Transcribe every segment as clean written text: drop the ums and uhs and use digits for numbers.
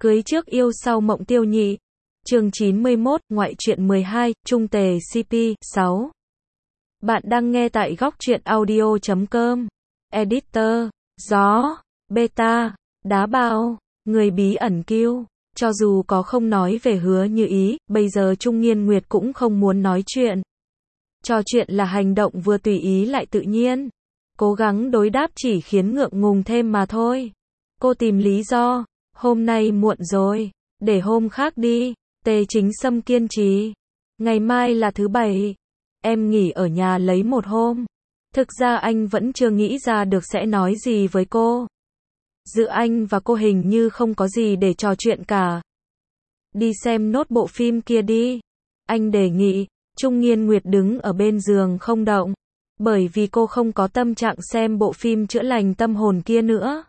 Cưới trước yêu sau mộng tiêu nhị. Chương 91, ngoại truyện 12, Trung Tề CP, 6. Bạn đang nghe tại góc truyện audio.com. Editor, gió, beta, đá bao, người bí ẩn kiêu. Cho dù có không nói về Hứa Như Ý, bây giờ Trung Nghiên Nguyệt cũng không muốn nói chuyện. Trò chuyện là hành động vừa tùy ý lại tự nhiên. Cố gắng đối đáp chỉ khiến ngượng ngùng thêm mà thôi. Cô tìm lý do, hôm nay muộn rồi, để hôm khác đi. Tề Chính Sâm kiên trì. Ngày mai là thứ Bảy. Em nghỉ ở nhà lấy một hôm. Thực ra anh vẫn chưa nghĩ ra được sẽ nói gì với cô. Giữa anh và cô hình như không có gì để trò chuyện cả. Đi xem nốt bộ phim kia đi. Anh đề nghị. Trung Nghiên Nguyệt đứng ở bên giường không động. Bởi vì cô không có tâm trạng xem bộ phim chữa lành tâm hồn kia nữa.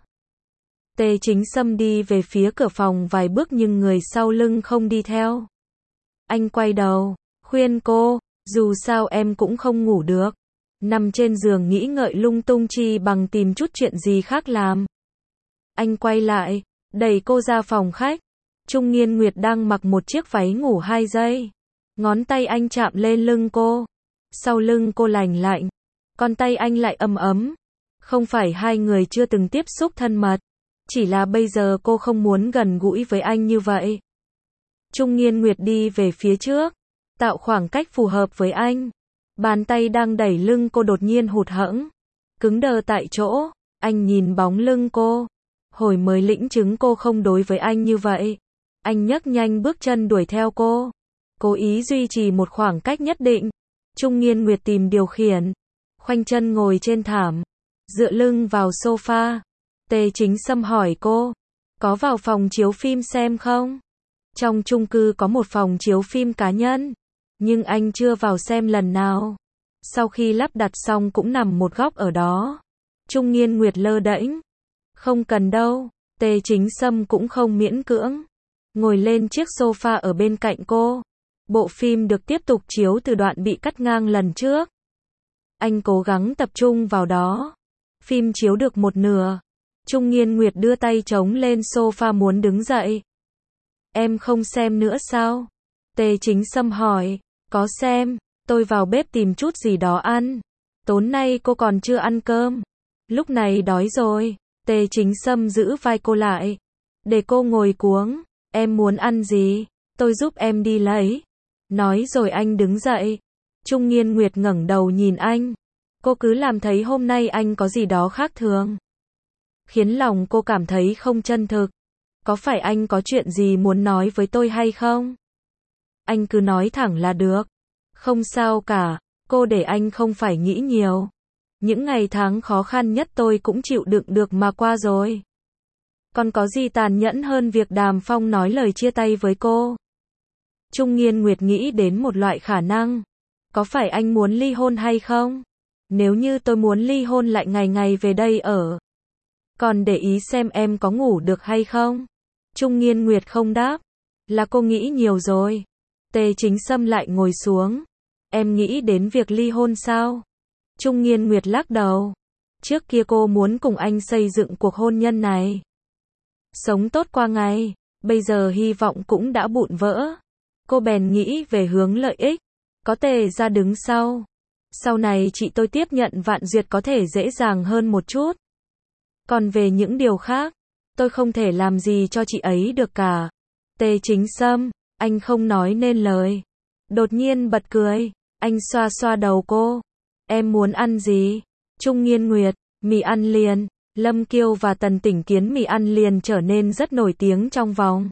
Tề Chính Sâm đi về phía cửa phòng vài bước nhưng người sau lưng không đi theo. Anh quay đầu, khuyên cô, dù sao em cũng không ngủ được. Nằm trên giường nghĩ ngợi lung tung chi bằng tìm chút chuyện gì khác làm. Anh quay lại, đẩy cô ra phòng khách. Trung Nghiên Nguyệt đang mặc một chiếc váy ngủ 2 giây. Ngón tay anh chạm lên lưng cô. Sau lưng cô lành lạnh. Còn tay anh lại ấm ấm. Không phải hai người chưa từng tiếp xúc thân mật. Chỉ là bây giờ cô không muốn gần gũi với anh như vậy. Trung Nghiên Nguyệt đi về phía trước. Tạo khoảng cách phù hợp với anh. Bàn tay đang đẩy lưng cô đột nhiên hụt hẫng. Cứng đờ tại chỗ. Anh nhìn bóng lưng cô. Hồi mới lĩnh chứng cô không đối với anh như vậy. Anh nhấc nhanh bước chân đuổi theo cô. Cố ý duy trì một khoảng cách nhất định. Trung Nghiên Nguyệt tìm điều khiển. Khoanh chân ngồi trên thảm. Dựa lưng vào sofa. Tề Chính Sâm hỏi cô. Có vào phòng chiếu phim xem không? Trong chung cư có một phòng chiếu phim cá nhân. Nhưng anh chưa vào xem lần nào. Sau khi lắp đặt xong cũng nằm một góc ở đó. Trung Nghiên Nguyệt lơ đễnh. Không cần đâu. Tề Chính Sâm cũng không miễn cưỡng. Ngồi lên chiếc sofa ở bên cạnh cô. Bộ phim được tiếp tục chiếu từ đoạn bị cắt ngang lần trước. Anh cố gắng tập trung vào đó. Phim chiếu được một nửa. Trung Nghiên Nguyệt đưa tay chống lên sofa muốn đứng dậy. Em không xem nữa sao? Tề Chính Sâm hỏi. Có xem, tôi vào bếp tìm chút gì đó ăn. Tối nay cô còn chưa ăn cơm. Lúc này đói rồi. Tề Chính Sâm giữ vai cô lại. Để cô ngồi cuống. Em muốn ăn gì? Tôi giúp em đi lấy. Nói rồi anh đứng dậy. Trung Nghiên Nguyệt ngẩng đầu nhìn anh. Cô cứ làm thấy hôm nay anh có gì đó khác thường. Khiến lòng cô cảm thấy không chân thực. Có phải anh có chuyện gì muốn nói với tôi hay không? Anh cứ nói thẳng là được. Không sao cả, cô để anh không phải nghĩ nhiều. Những ngày tháng khó khăn nhất tôi cũng chịu đựng được mà qua rồi. Còn có gì tàn nhẫn hơn việc Đàm Phong nói lời chia tay với cô? Trung Nghiên Nguyệt nghĩ đến một loại khả năng. Có phải anh muốn ly hôn hay không? Nếu như tôi muốn ly hôn lại ngày ngày về đây ở. Còn để ý xem em có ngủ được hay không? Trung Nghiên Nguyệt không đáp. Là cô nghĩ nhiều rồi. Tề Chính Sâm lại ngồi xuống. Em nghĩ đến việc ly hôn sao? Trung Nghiên Nguyệt lắc đầu. Trước kia cô muốn cùng anh xây dựng cuộc hôn nhân này. Sống tốt qua ngày. Bây giờ hy vọng cũng đã vụn vỡ. Cô bèn nghĩ về hướng lợi ích. Có Tề ra đứng sau. Sau này chị tôi tiếp nhận Vạn Duyệt có thể dễ dàng hơn một chút. Còn về những điều khác, tôi không thể làm gì cho chị ấy được cả. Tề Chính Sâm, anh không nói nên lời. Đột nhiên bật cười, anh xoa xoa đầu cô. Em muốn ăn gì? Trung Nghiên Nguyệt, mì ăn liền. Lâm Kiêu và Tần Tỉnh Kiến mì ăn liền trở nên rất nổi tiếng trong vòng.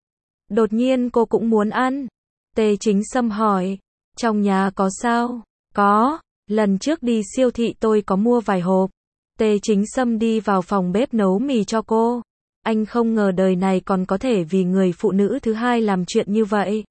Đột nhiên cô cũng muốn ăn. Tề Chính Sâm hỏi, trong nhà có sao? Có, lần trước đi siêu thị tôi có mua vài hộp. Tề Chính Sâm đi vào phòng bếp nấu mì cho cô. Anh không ngờ đời này còn có thể vì người phụ nữ thứ hai làm chuyện như vậy.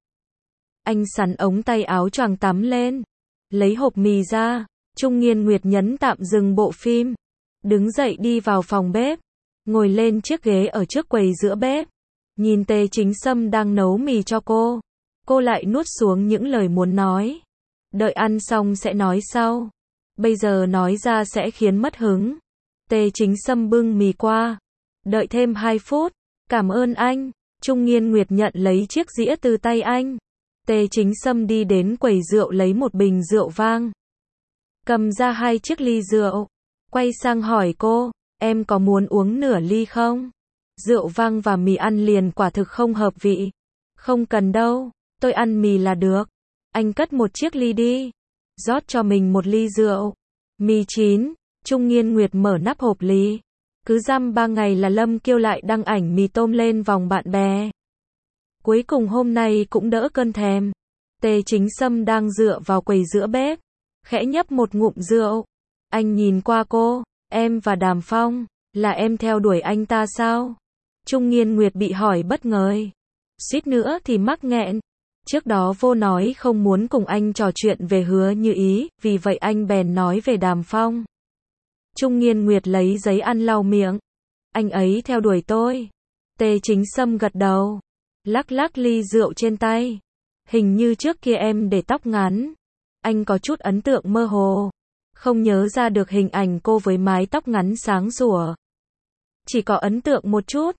Anh sắn ống tay áo choàng tắm lên. Lấy hộp mì ra. Trung Nghiên Nguyệt nhấn tạm dừng bộ phim. Đứng dậy đi vào phòng bếp. Ngồi lên chiếc ghế ở trước quầy giữa bếp. Nhìn Tề Chính Sâm đang nấu mì cho cô. Cô lại nuốt xuống những lời muốn nói. Đợi ăn xong sẽ nói sau. Bây giờ nói ra sẽ khiến mất hứng. Tề Chính Sâm bưng mì qua. Đợi thêm 2 phút. Cảm ơn anh. Trung Nghiên Nguyệt nhận lấy chiếc dĩa từ tay anh. Tề Chính Sâm đi đến quầy rượu lấy một bình rượu vang. Cầm ra 2 chiếc ly rượu. Quay sang hỏi cô, em có muốn uống nửa ly không? Rượu vang và mì ăn liền quả thực không hợp vị. Không cần đâu, tôi ăn mì là được. Anh cất một chiếc ly đi. Rót cho mình một ly rượu. Mì chín. Trung Nghiên Nguyệt mở nắp hộp ly. Cứ dăm 3 ngày là Lâm Kiêu lại đăng ảnh mì tôm lên vòng bạn bè. Cuối cùng hôm nay cũng đỡ cơn thèm. Tề Chính Sâm đang dựa vào quầy giữa bếp, khẽ nhấp một ngụm rượu. Anh nhìn qua cô, em và Đàm Phong, là em theo đuổi anh ta sao? Trung Nghiên Nguyệt bị hỏi bất ngờ. Suýt nữa thì mắc nghẹn. Trước đó vô nói không muốn cùng anh trò chuyện về Hứa Như Ý, vì vậy anh bèn nói về Đàm Phong. Trung Nghiên Nguyệt lấy giấy ăn lau miệng. Anh ấy theo đuổi tôi. Tề Chính Sâm gật đầu, lắc lắc ly rượu trên tay. Hình như trước kia em để tóc ngắn. Anh có chút ấn tượng mơ hồ, không nhớ ra được hình ảnh cô với mái tóc ngắn sáng sủa. Chỉ có ấn tượng một chút.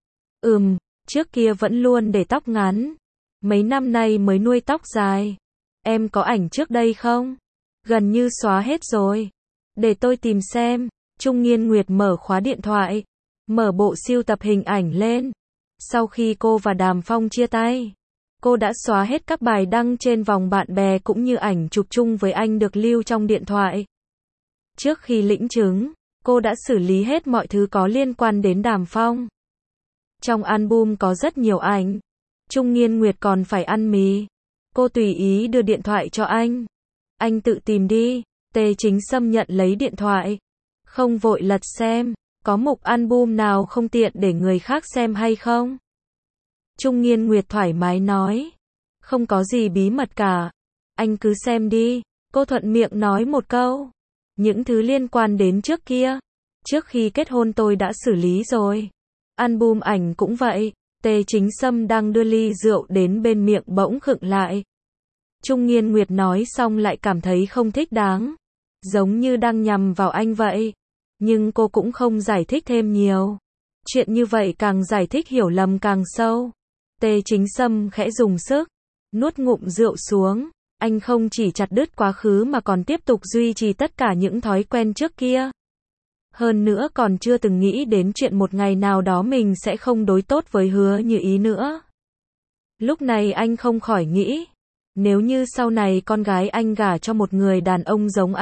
Trước kia vẫn luôn để tóc ngắn. Mấy năm nay mới nuôi tóc dài. Em có ảnh trước đây không? Gần như xóa hết rồi. Để tôi tìm xem. Trung Nghiên Nguyệt mở khóa điện thoại, mở bộ sưu tập hình ảnh lên. Sau khi cô và Đàm Phong chia tay, cô đã xóa hết các bài đăng trên vòng bạn bè cũng như ảnh chụp chung với anh được lưu trong điện thoại. Trước khi lĩnh chứng, cô đã xử lý hết mọi thứ có liên quan đến Đàm Phong. Trong album có rất nhiều ảnh. Trung Nghiên Nguyệt còn phải ăn mì. Cô tùy ý đưa điện thoại cho anh. Anh tự tìm đi. Tề Chính Sâm nhận lấy điện thoại. Không vội lật xem, có mục album nào không tiện để người khác xem hay không? Trung Nghiên Nguyệt thoải mái nói. Không có gì bí mật cả. Anh cứ xem đi. Cô thuận miệng nói một câu. Những thứ liên quan đến trước kia. Trước khi kết hôn tôi đã xử lý rồi. Album ảnh cũng vậy. Tề Chính Sâm đang đưa ly rượu đến bên miệng bỗng khựng lại. Trung Nghiên Nguyệt nói xong lại cảm thấy không thích đáng. Giống như đang nhằm vào anh vậy. Nhưng cô cũng không giải thích thêm nhiều. Chuyện như vậy càng giải thích hiểu lầm càng sâu. Tề Chính Sâm khẽ dùng sức, nuốt ngụm rượu xuống. Anh không chỉ chặt đứt quá khứ mà còn tiếp tục duy trì tất cả những thói quen trước kia. Hơn nữa còn chưa từng nghĩ đến chuyện một ngày nào đó mình sẽ không đối tốt với Hứa Như Ý nữa. Lúc này anh không khỏi nghĩ, nếu như sau này con gái anh gả cho một người đàn ông giống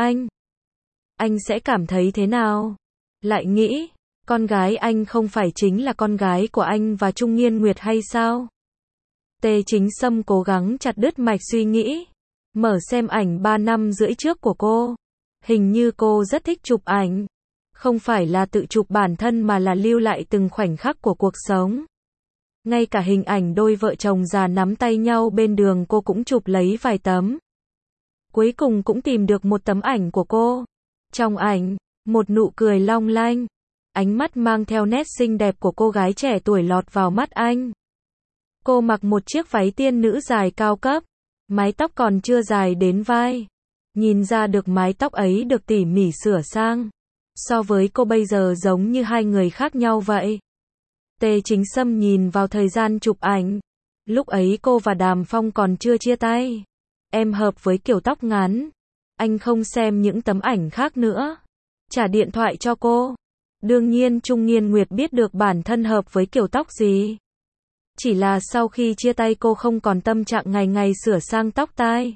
anh sẽ cảm thấy thế nào? Lại nghĩ, con gái anh không phải chính là con gái của anh và Trung Nghiên Nguyệt hay sao? Tề Chính Sâm cố gắng chặt đứt mạch suy nghĩ. Mở xem ảnh 3 năm rưỡi trước của cô. Hình như cô rất thích chụp ảnh. Không phải là tự chụp bản thân mà là lưu lại từng khoảnh khắc của cuộc sống. Ngay cả hình ảnh đôi vợ chồng già nắm tay nhau bên đường cô cũng chụp lấy vài tấm. Cuối cùng cũng tìm được một tấm ảnh của cô. Trong ảnh, một nụ cười long lanh. Ánh mắt mang theo nét xinh đẹp của cô gái trẻ tuổi lọt vào mắt anh. Cô mặc một chiếc váy tiên nữ dài cao cấp. Mái tóc còn chưa dài đến vai. Nhìn ra được mái tóc ấy được tỉ mỉ sửa sang. So với cô bây giờ giống như hai người khác nhau vậy. Tề Chính Sâm nhìn vào thời gian chụp ảnh. Lúc ấy cô và Đàm Phong còn chưa chia tay. Em hợp với kiểu tóc ngắn. Anh không xem những tấm ảnh khác nữa. Trả điện thoại cho cô. Đương nhiên Trung Nghiên Nguyệt biết được bản thân hợp với kiểu tóc gì. Chỉ là sau khi chia tay cô không còn tâm trạng ngày ngày sửa sang tóc tai.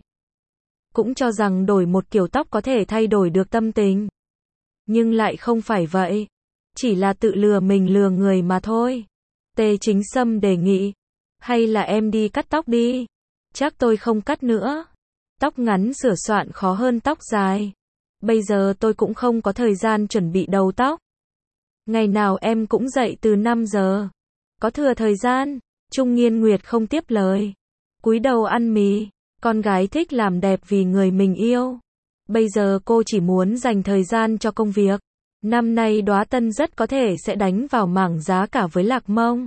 Cũng cho rằng đổi một kiểu tóc có thể thay đổi được tâm tình. Nhưng lại không phải vậy. Chỉ là tự lừa mình lừa người mà thôi. Tề Chính Sâm đề nghị. Hay là em đi cắt tóc đi. Chắc tôi không cắt nữa. Tóc ngắn sửa soạn khó hơn tóc dài. Bây giờ tôi cũng không có thời gian chuẩn bị đầu tóc. Ngày nào em cũng dậy từ 5 giờ. Có thừa thời gian. Trung Nghiên Nguyệt không tiếp lời. Cúi đầu ăn mì. Con gái thích làm đẹp vì người mình yêu. Bây giờ cô chỉ muốn dành thời gian cho công việc. Năm nay Đóa Tân rất có thể sẽ đánh vào mảng giá cả với Lạc Mông.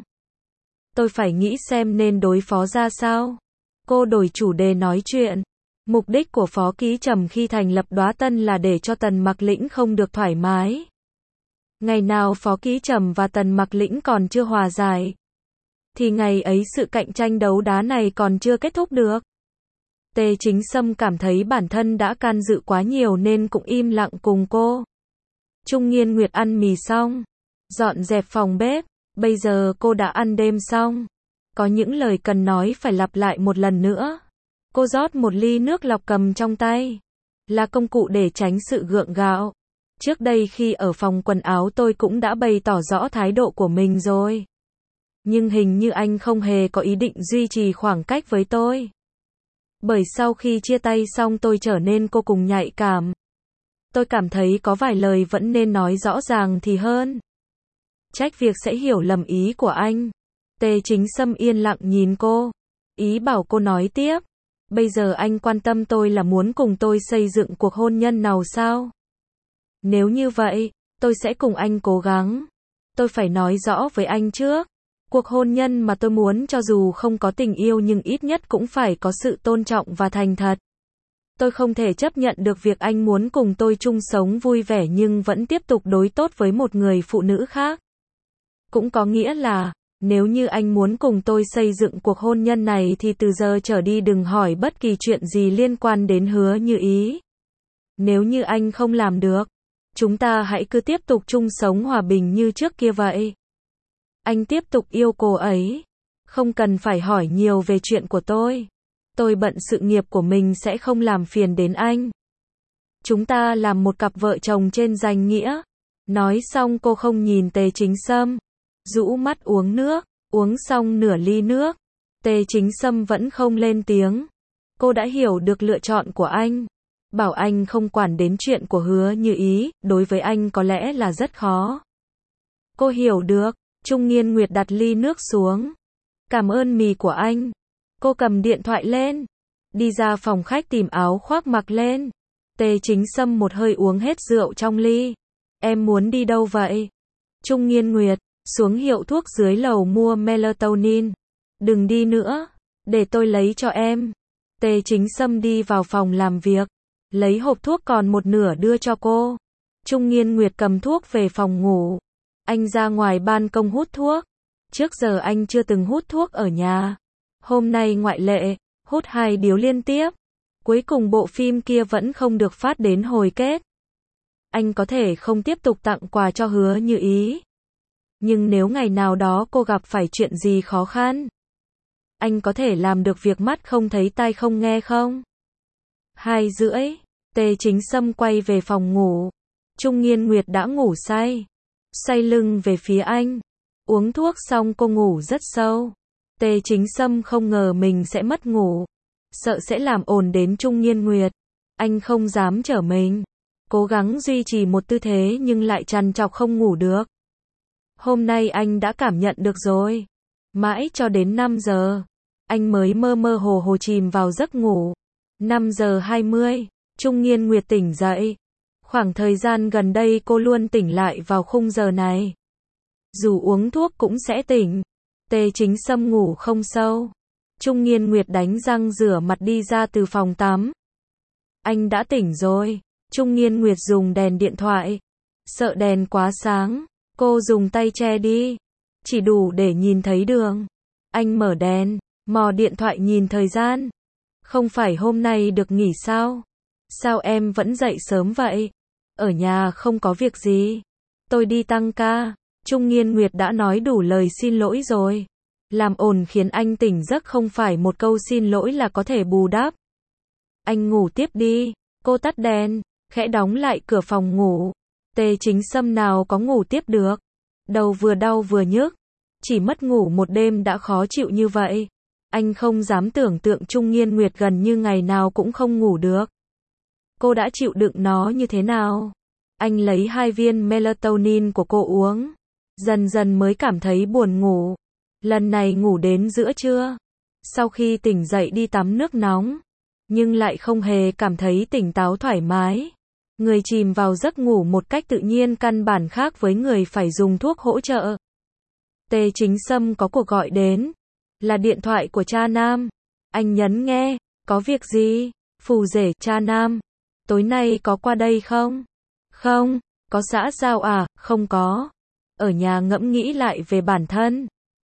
Tôi phải nghĩ xem nên đối phó ra sao. Cô đổi chủ đề nói chuyện. Mục đích của Phó Ký Trầm khi thành lập Đóa Tân là để cho Tần Mặc Lĩnh không được thoải mái. Ngày nào Phó Ký Trầm và Tần Mặc Lĩnh còn chưa hòa giải. thì ngày ấy sự cạnh tranh đấu đá này còn chưa kết thúc được. Tề Chính Sâm cảm thấy bản thân đã can dự quá nhiều nên cũng im lặng cùng cô. Trung Nghiên Nguyệt ăn mì xong, dọn dẹp phòng bếp, bây giờ cô đã ăn đêm xong. Có những lời cần nói phải lặp lại một lần nữa. Cô rót một ly nước lọc cầm trong tay. Là công cụ để tránh sự gượng gạo. Trước đây khi ở phòng quần áo tôi cũng đã bày tỏ rõ thái độ của mình rồi. Nhưng hình như anh không hề có ý định duy trì khoảng cách với tôi. Bởi sau khi chia tay xong tôi trở nên vô cùng nhạy cảm. Tôi cảm thấy có vài lời vẫn nên nói rõ ràng thì hơn. Trách việc sẽ hiểu lầm ý của anh. Tề Chính Sâm yên lặng nhìn cô. Ý bảo cô nói tiếp. Bây giờ anh quan tâm tôi là muốn cùng tôi xây dựng cuộc hôn nhân nào sao? Nếu như vậy, tôi sẽ cùng anh cố gắng. Tôi phải nói rõ với anh trước. Cuộc hôn nhân mà tôi muốn cho dù không có tình yêu nhưng ít nhất cũng phải có sự tôn trọng và thành thật. Tôi không thể chấp nhận được việc anh muốn cùng tôi chung sống vui vẻ nhưng vẫn tiếp tục đối tốt với một người phụ nữ khác. Cũng có nghĩa là, nếu như anh muốn cùng tôi xây dựng cuộc hôn nhân này thì từ giờ trở đi đừng hỏi bất kỳ chuyện gì liên quan đến Hứa Như Ý. Nếu như anh không làm được, chúng ta hãy cứ tiếp tục chung sống hòa bình như trước kia vậy. Anh tiếp tục yêu cô ấy. Không cần phải hỏi nhiều về chuyện của tôi. Tôi bận sự nghiệp của mình sẽ không làm phiền đến anh. Chúng ta làm một cặp vợ chồng trên danh nghĩa. Nói xong cô không nhìn Tề Chính Sâm. Rũ mắt uống nước. Uống xong nửa ly nước. Tề Chính Sâm vẫn không lên tiếng. Cô đã hiểu được lựa chọn của anh. Bảo anh không quản đến chuyện của Hứa Như Ý, đối với anh có lẽ là rất khó. Cô hiểu được. Trung Nghiên Nguyệt đặt ly nước xuống. Cảm ơn mì của anh. Cô cầm điện thoại lên. Đi ra phòng khách tìm áo khoác mặc lên. Tề Chính Sâm một hơi uống hết rượu trong ly. Em muốn đi đâu vậy? Trung Nghiên Nguyệt, xuống hiệu thuốc dưới lầu mua melatonin. Đừng đi nữa. Để tôi lấy cho em. Tề Chính Sâm đi vào phòng làm việc. Lấy hộp thuốc còn một nửa đưa cho cô. Trung Nghiên Nguyệt cầm thuốc về phòng ngủ. Anh ra ngoài ban công hút thuốc. Trước giờ anh chưa từng hút thuốc ở nhà. Hôm nay ngoại lệ, hút 2 điếu liên tiếp. Cuối cùng bộ phim kia vẫn không được phát đến hồi kết. Anh có thể không tiếp tục tặng quà cho Hứa Như Ý. Nhưng nếu ngày nào đó cô gặp phải chuyện gì khó khăn, anh có thể làm được việc mắt không thấy tai không nghe không? 2:30, Tề Chính Sâm quay về phòng ngủ. Trung Nghiên Nguyệt đã ngủ say. Xoay lưng về phía anh. Uống thuốc xong cô ngủ rất sâu. Tề Chính Sâm không ngờ mình sẽ mất ngủ. Sợ sẽ làm ồn đến Trung Nghiên Nguyệt. Anh không dám trở mình. Cố gắng duy trì một tư thế nhưng lại trằn trọc không ngủ được. Hôm nay anh đã cảm nhận được rồi. Mãi cho đến 5 giờ. Anh mới mơ mơ hồ hồ chìm vào giấc ngủ. 5:20, Trung Nghiên Nguyệt tỉnh dậy. Khoảng thời gian gần đây cô luôn tỉnh lại vào khung giờ này. Dù uống thuốc cũng sẽ tỉnh. Tề Chính Sâm ngủ không sâu. Trung Nghiên Nguyệt đánh răng rửa mặt đi ra từ phòng tắm. Anh đã tỉnh rồi. Trung Nghiên Nguyệt dùng đèn điện thoại. Sợ đèn quá sáng, cô dùng tay che đi. Chỉ đủ để nhìn thấy đường. Anh mở đèn, mò điện thoại nhìn thời gian. Không phải hôm nay được nghỉ sao? Sao em vẫn dậy sớm vậy? Ở nhà không có việc gì. Tôi đi tăng ca. Trung Nghiên Nguyệt đã nói đủ lời xin lỗi rồi. Làm ồn khiến anh tỉnh giấc không phải một câu xin lỗi là có thể bù đắp. Anh ngủ tiếp đi. Cô tắt đèn, khẽ đóng lại cửa phòng ngủ. Tề Chính Sâm nào có ngủ tiếp được. Đầu vừa đau vừa nhức. Chỉ mất ngủ một đêm đã khó chịu như vậy. Anh không dám tưởng tượng Trung Nghiên Nguyệt gần như ngày nào cũng không ngủ được. Cô đã chịu đựng nó như thế nào? Anh lấy 2 viên melatonin của cô uống. Dần dần mới cảm thấy buồn ngủ. Lần này ngủ đến giữa trưa. Sau khi tỉnh dậy đi tắm nước nóng. Nhưng lại không hề cảm thấy tỉnh táo thoải mái. Người chìm vào giấc ngủ một cách tự nhiên căn bản khác với người phải dùng thuốc hỗ trợ. Tề Chính Sâm có cuộc gọi đến. Là điện thoại của cha Nam. Anh nhấn nghe. Có việc gì? Phù rể, cha Nam. Tối nay có qua đây không? Không. Có xã giao à? Không có. Ở nhà ngẫm nghĩ lại về bản thân.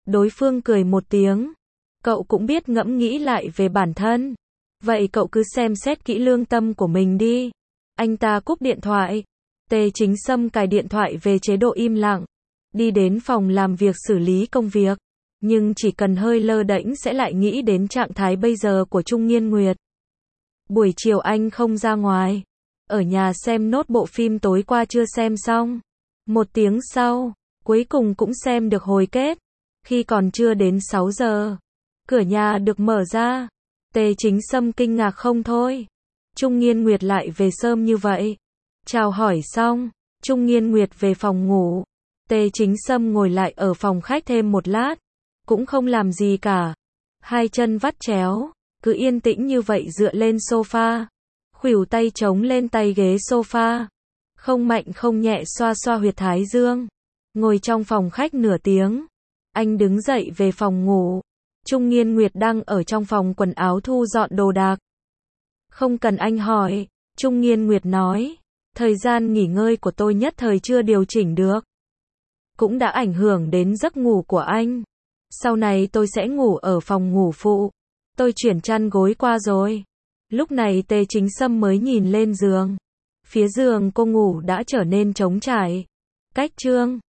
Đối phương cười một tiếng. Cậu cũng biết ngẫm nghĩ lại về bản thân. Vậy cậu cứ xem xét kỹ lương tâm của mình đi. Anh ta cúp điện thoại. Tề Chính Sâm cài điện thoại về chế độ im lặng. Đi đến phòng làm việc xử lý công việc. Nhưng chỉ cần hơi lơ đễnh sẽ lại nghĩ đến trạng thái bây giờ của Trung Nghiên Nguyệt. Buổi chiều anh không ra ngoài. Ở nhà xem nốt bộ phim tối qua chưa xem xong. 1 tiếng sau, cuối cùng cũng xem được hồi kết. Khi còn chưa đến 6 giờ, cửa nhà được mở ra. Tề Chính Sâm kinh ngạc không thôi. Trung Nghiên Nguyệt lại về sớm như vậy. Chào hỏi xong, Trung Nghiên Nguyệt về phòng ngủ. Tề Chính Sâm ngồi lại ở phòng khách thêm một lát. Cũng không làm gì cả. Hai chân vắt chéo, cứ yên tĩnh như vậy dựa lên sofa. Khuỷu tay chống lên tay ghế sofa. Không mạnh không nhẹ xoa xoa huyệt thái dương. Ngồi trong phòng khách nửa tiếng. Anh đứng dậy về phòng ngủ. Trung Nghiên Nguyệt đang ở trong phòng quần áo thu dọn đồ đạc. Không cần anh hỏi, Trung Nghiên Nguyệt nói. Thời gian nghỉ ngơi của tôi nhất thời chưa điều chỉnh được. Cũng đã ảnh hưởng đến giấc ngủ của anh. Sau này tôi sẽ ngủ ở phòng ngủ phụ. Tôi chuyển chăn gối qua rồi. Lúc này Tề Chính Sâm mới nhìn lên giường. Phía giường cô ngủ đã trở nên trống trải. Cách chương